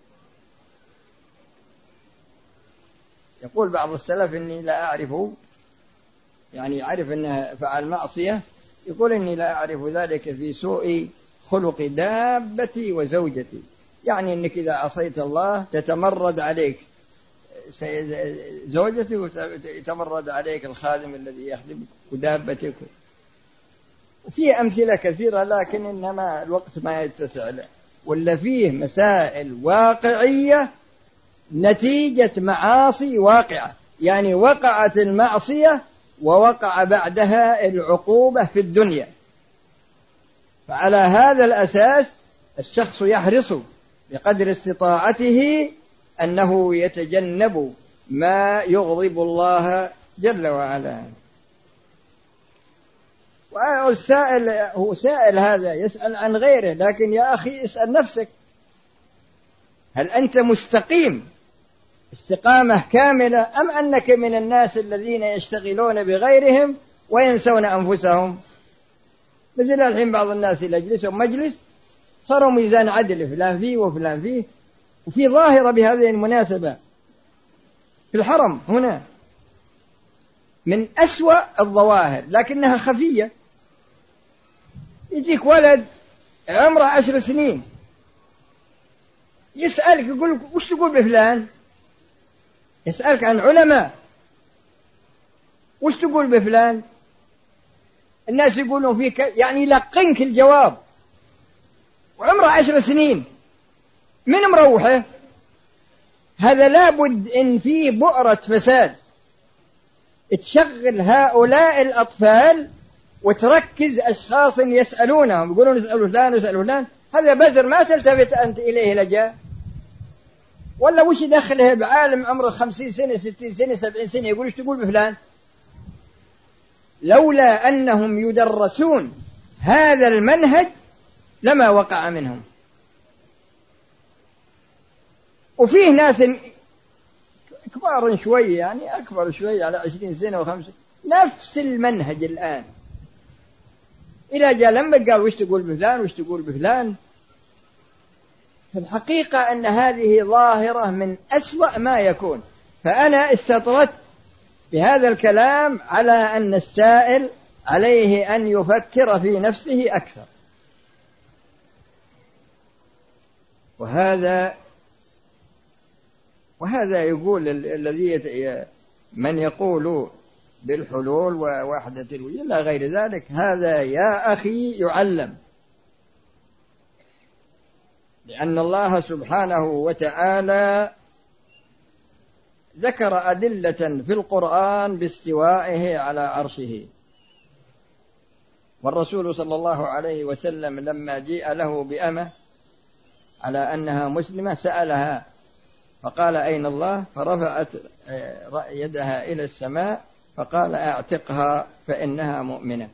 يقول بعض السلف: إني لا أعرف، يعني يعرف أنه فعل معصية، يقول: إني لا أعرف ذلك في سوء خلق دابتي وزوجتي، يعني أنك إذا عصيت الله تتمرد عليك زوجتي ويتمرد عليك الخادم الذي يخدمك ودابتك. وفي أمثلة كثيرة، لكن إنما الوقت ما يتسع له. ولا فيه مسائل واقعية نتيجة معاصي واقعة، يعني وقعت المعصية ووقع بعدها العقوبة في الدنيا، فعلى هذا الأساس الشخص يحرص بقدر استطاعته أنه يتجنب ما يغضب الله جل وعلا. والسائل هو سائل هذا يسأل عن غيره، لكن يا أخي اسأل نفسك: هل أنت مستقيم استقامة كاملة، أم أنك من الناس الذين يشتغلون بغيرهم وينسون أنفسهم؟ مثل الحين بعض الناس يجلسون مجلس صاروا ميزان عدل، فلان فيه وفلان فيه. وفي ظاهرة بهذه المناسبة في الحرم هنا من أسوأ الظواهر، لكنها خفية. يجيك ولد عمره عشر سنين يسألك، يقول: وش تقول بفلان؟ يسألك عن علماء: وش تقول بفلان؟ الناس يقولون فيك، يعني يلقنك الجواب، وعمره عشر سنين. من مروحه؟ هذا لابد إن فيه بؤرة فساد تشغل هؤلاء الأطفال وتركز أشخاص يسألونهم، يقولون اسألوا فلان واسألوا فلان، هذا بذر ما تلتفت أنت إليه لجأ. ولا وش دخله بعالم عمره خمسين سنة ستين سنة سبعين سنة يقول ايش تقول بفلان؟ لولا أنهم يدرسون هذا المنهج لما وقع منهم. وفيه ناس كبار شوي يعني أكبر شوي على عشرين سنة وخمسة نفس المنهج الآن، إذا جاء لما قال وش تقول بفلان وش تقول بفلان. في الحقيقة أن هذه ظاهرة من أسوأ ما يكون. فأنا استطردت بهذا الكلام على أن السائل عليه أن يفكر في نفسه أكثر. وهذا وهذا يقول الذي من يقول بالحلول ووحدة الوجود لا غير ذلك، هذا يا أخي يعلم، لأن الله سبحانه وتعالى ذكر أدلة في القرآن باستوائه على عرشه. والرسول صلى الله عليه وسلم لما جيء له بأمة على أنها مسلمة سألها فقال أين الله؟ فرفعت يدها إلى السماء فقال أعتقها فإنها مؤمنة.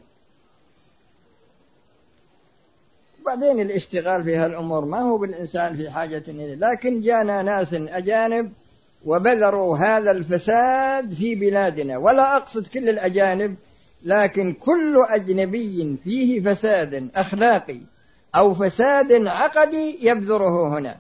بعدين الاشتغال في هالأمور ما هو بالإنسان في حاجة إليه، لكن جاءنا ناس أجانب وبذروا هذا الفساد في بلادنا. ولا أقصد كل الأجانب، لكن كل أجنبي فيه فساد أخلاقي أو فساد عقدي يبذره هنا.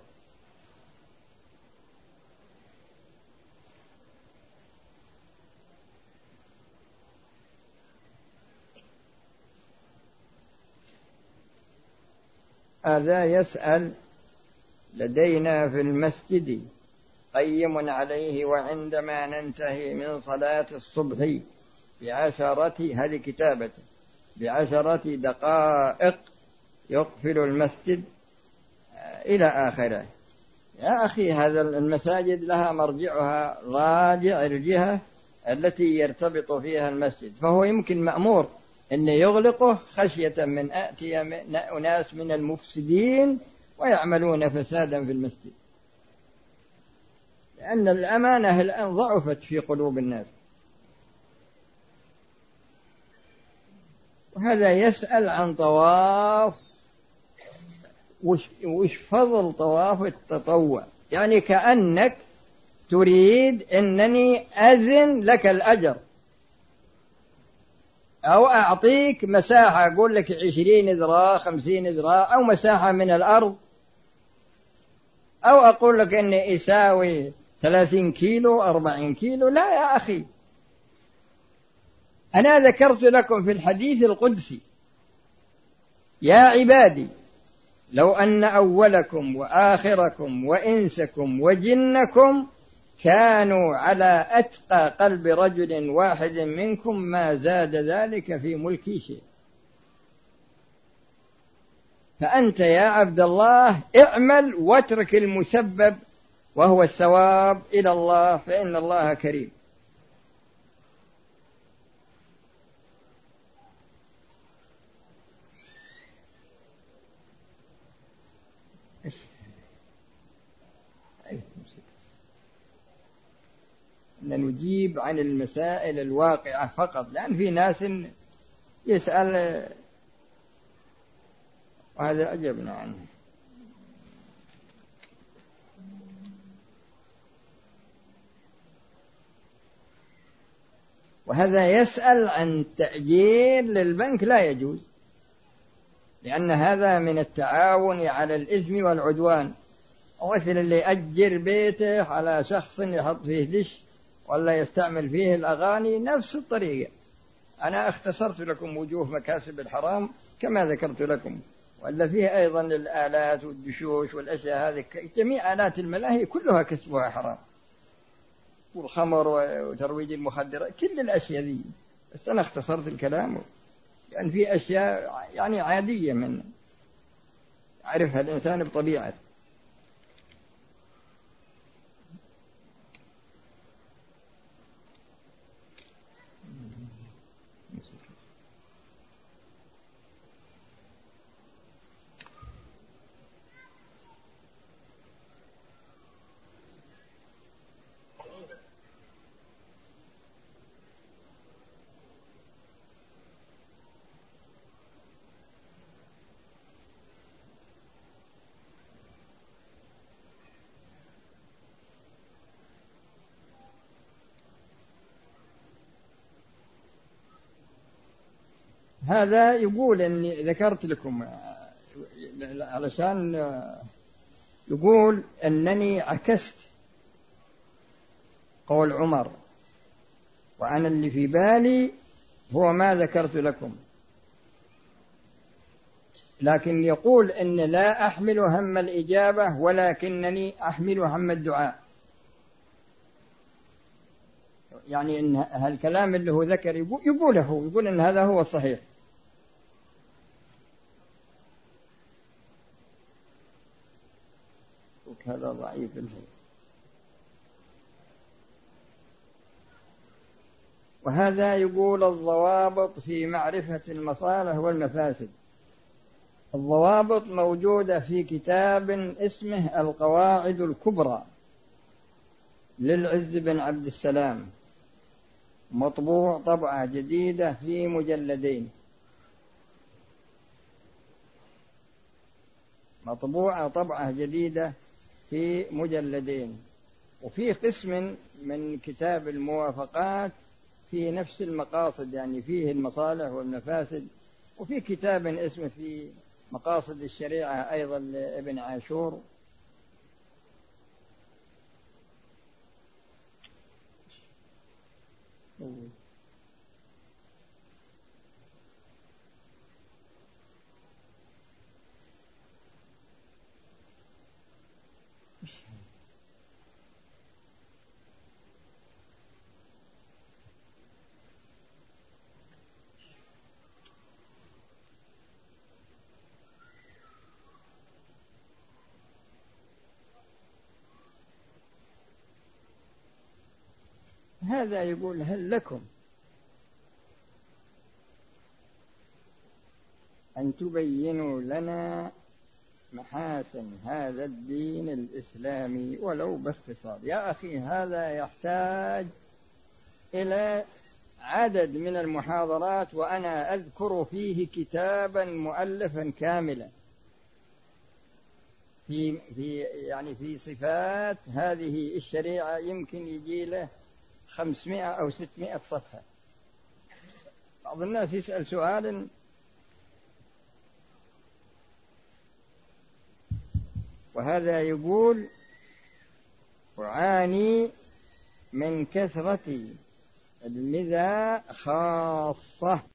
هذا يسأل لدينا في المسجد قيم عليه وعندما ننتهي من صلاة الصبح بعشرة هذه كتابته بعشرة دقائق يقفل المسجد إلى آخره. يا أخي هذا المساجد لها مرجعها راجع الجهة التي يرتبط فيها المسجد، فهو يمكن مأمور أن يغلقه خشية من أتي أناس من المفسدين ويعملون فسادا في المسجد، لأن الأمانة الآن ضعفت في قلوب الناس. وهذا يسأل عن طواف، وش, وش فضل طواف التطوع؟ يعني كأنك تريد أنني أذن لك الأجر أو أعطيك مساحة أقول لك عشرين ذراع خمسين ذراع أو مساحة من الأرض، أو أقول لك أني أساوي ثلاثين كيلو أربعين كيلو. لا يا أخي، أنا ذكرت لكم في الحديث القدسي يا عبادي لو أن أولكم وآخركم وإنسكم وجنكم كانوا على أتقى قلب رجل واحد منكم ما زاد ذلك في ملكي شيء. فأنت يا عبد الله اعمل واترك المسبب وهو الثواب إلى الله، فإن الله كريم. أن نجيب عن المسائل الواقعة فقط، لأن في ناس يسأل وهذا أجبنا عنه. وهذا يسأل عن تأجير للبنك، لا يجوز، لأن هذا من التعاون على الإثم والعدوان. مثل اللي يأجر بيته على شخص يحط فيه دش ولا يستعمل فيه الأغاني، نفس الطريقة. أنا اختصرت لكم وجوه مكاسب الحرام كما ذكرت لكم، ولا فيه أيضا الآلات والدشوش والأشياء هذه، جميع آلات الملاهي كلها كسبها حرام، والخمر وترويج المخدرات، كل الأشياء ذي. بس أنا اختصرت الكلام، يعني في أشياء يعني عادية من يعرفها الإنسان بطبيعته. هذا يقول أني ذكرت لكم علشان يقول أنني عكست قول عمر، وأنا اللي في بالي هو ما ذكرت لكم، لكن يقول أن لا أحمل هم الإجابة ولكنني أحمل هم الدعاء. يعني أن هالكلام اللي هو ذكر يقوله، يقول أن هذا هو الصحيح. هذا ضعيف الهي. وهذا يقول الضوابط في معرفة المصالح والمفاسد. الضوابط موجودة في كتاب اسمه القواعد الكبرى للعز بن عبد السلام، مطبوع طبعة جديدة في مجلدين، مطبوعة طبعة جديدة في مجلدين. وفي قسم من كتاب الموافقات في نفس المقاصد، يعني فيه المصالح والمفاسد. وفي كتاب اسمه في مقاصد الشريعة أيضا لابن عاشور. هذا يقول هل لكم أن تبينوا لنا محاسن هذا الدين الإسلامي ولو باختصار؟ يا أخي هذا يحتاج إلى عدد من المحاضرات، وأنا أذكر فيه كتابا مؤلفا كاملا في في يعني في صفات هذه الشريعة، يمكن يجي له خمسمائة أو ستمائة صفحة. بعض الناس يسأل سؤال وهذا يقول أعاني من كثرة المذى خاصة